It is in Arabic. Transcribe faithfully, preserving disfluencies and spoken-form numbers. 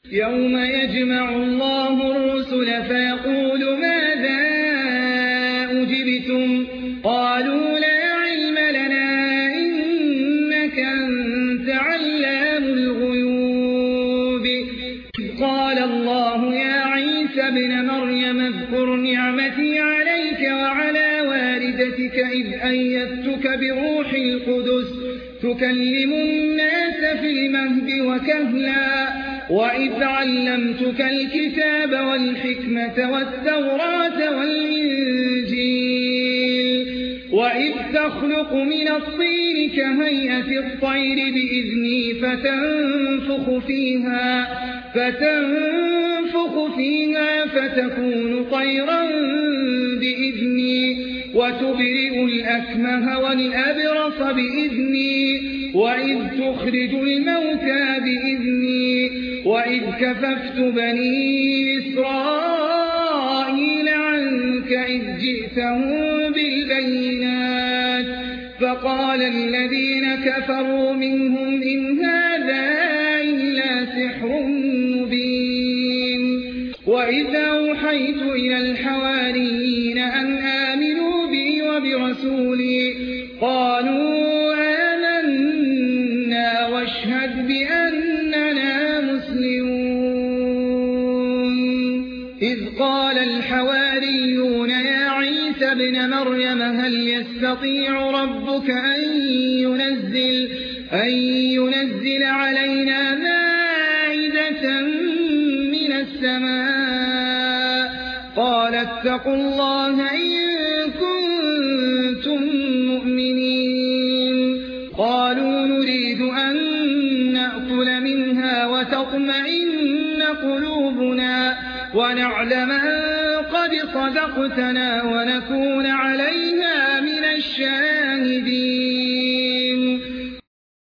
يوم يجمع الله الرسل فيقول ماذا أجبتم قالوا لا علم لنا إنك أنت علام الغيوب قال الله يا عيسى ابن مريم اذكر نعمتي عليك وعلى والدتك إذ أيدتك بروح القدس تكلم الناس في المهد وكهلا وإذ علمتك الكتاب والحكمة والتوراة والإنجيل وإذ تخلق من الطين كهيئة الطير بإذني فتنفخ فيها فتنفخ فيها فتكون طيرا بإذني وتبرئ الأكمه والأبرص بإذني وإذ تخرج الموتى بإذني وإذ كففت بني إسرائيل عنك إذ جئتهم بالبينات فقال الذين كفروا منهم إن هذا إلا سحر مبين وإذا أوحيت إلى الحواريين أن آمنوا بي وبرسولي قالوا آمنا واشهد بأننا مسلمون إذ قال الحواريون يا عيسى ابن مريم هل يستطيع ربك أن ينزل, أن ينزل علينا مائدة من السماء قال اتقوا الله إن كنتم مؤمنين قالوا نريد أن نأكل منها وتطمئن قلوبنا ونعلم أن قد صدقتنا ونكون عليها من الشاهدين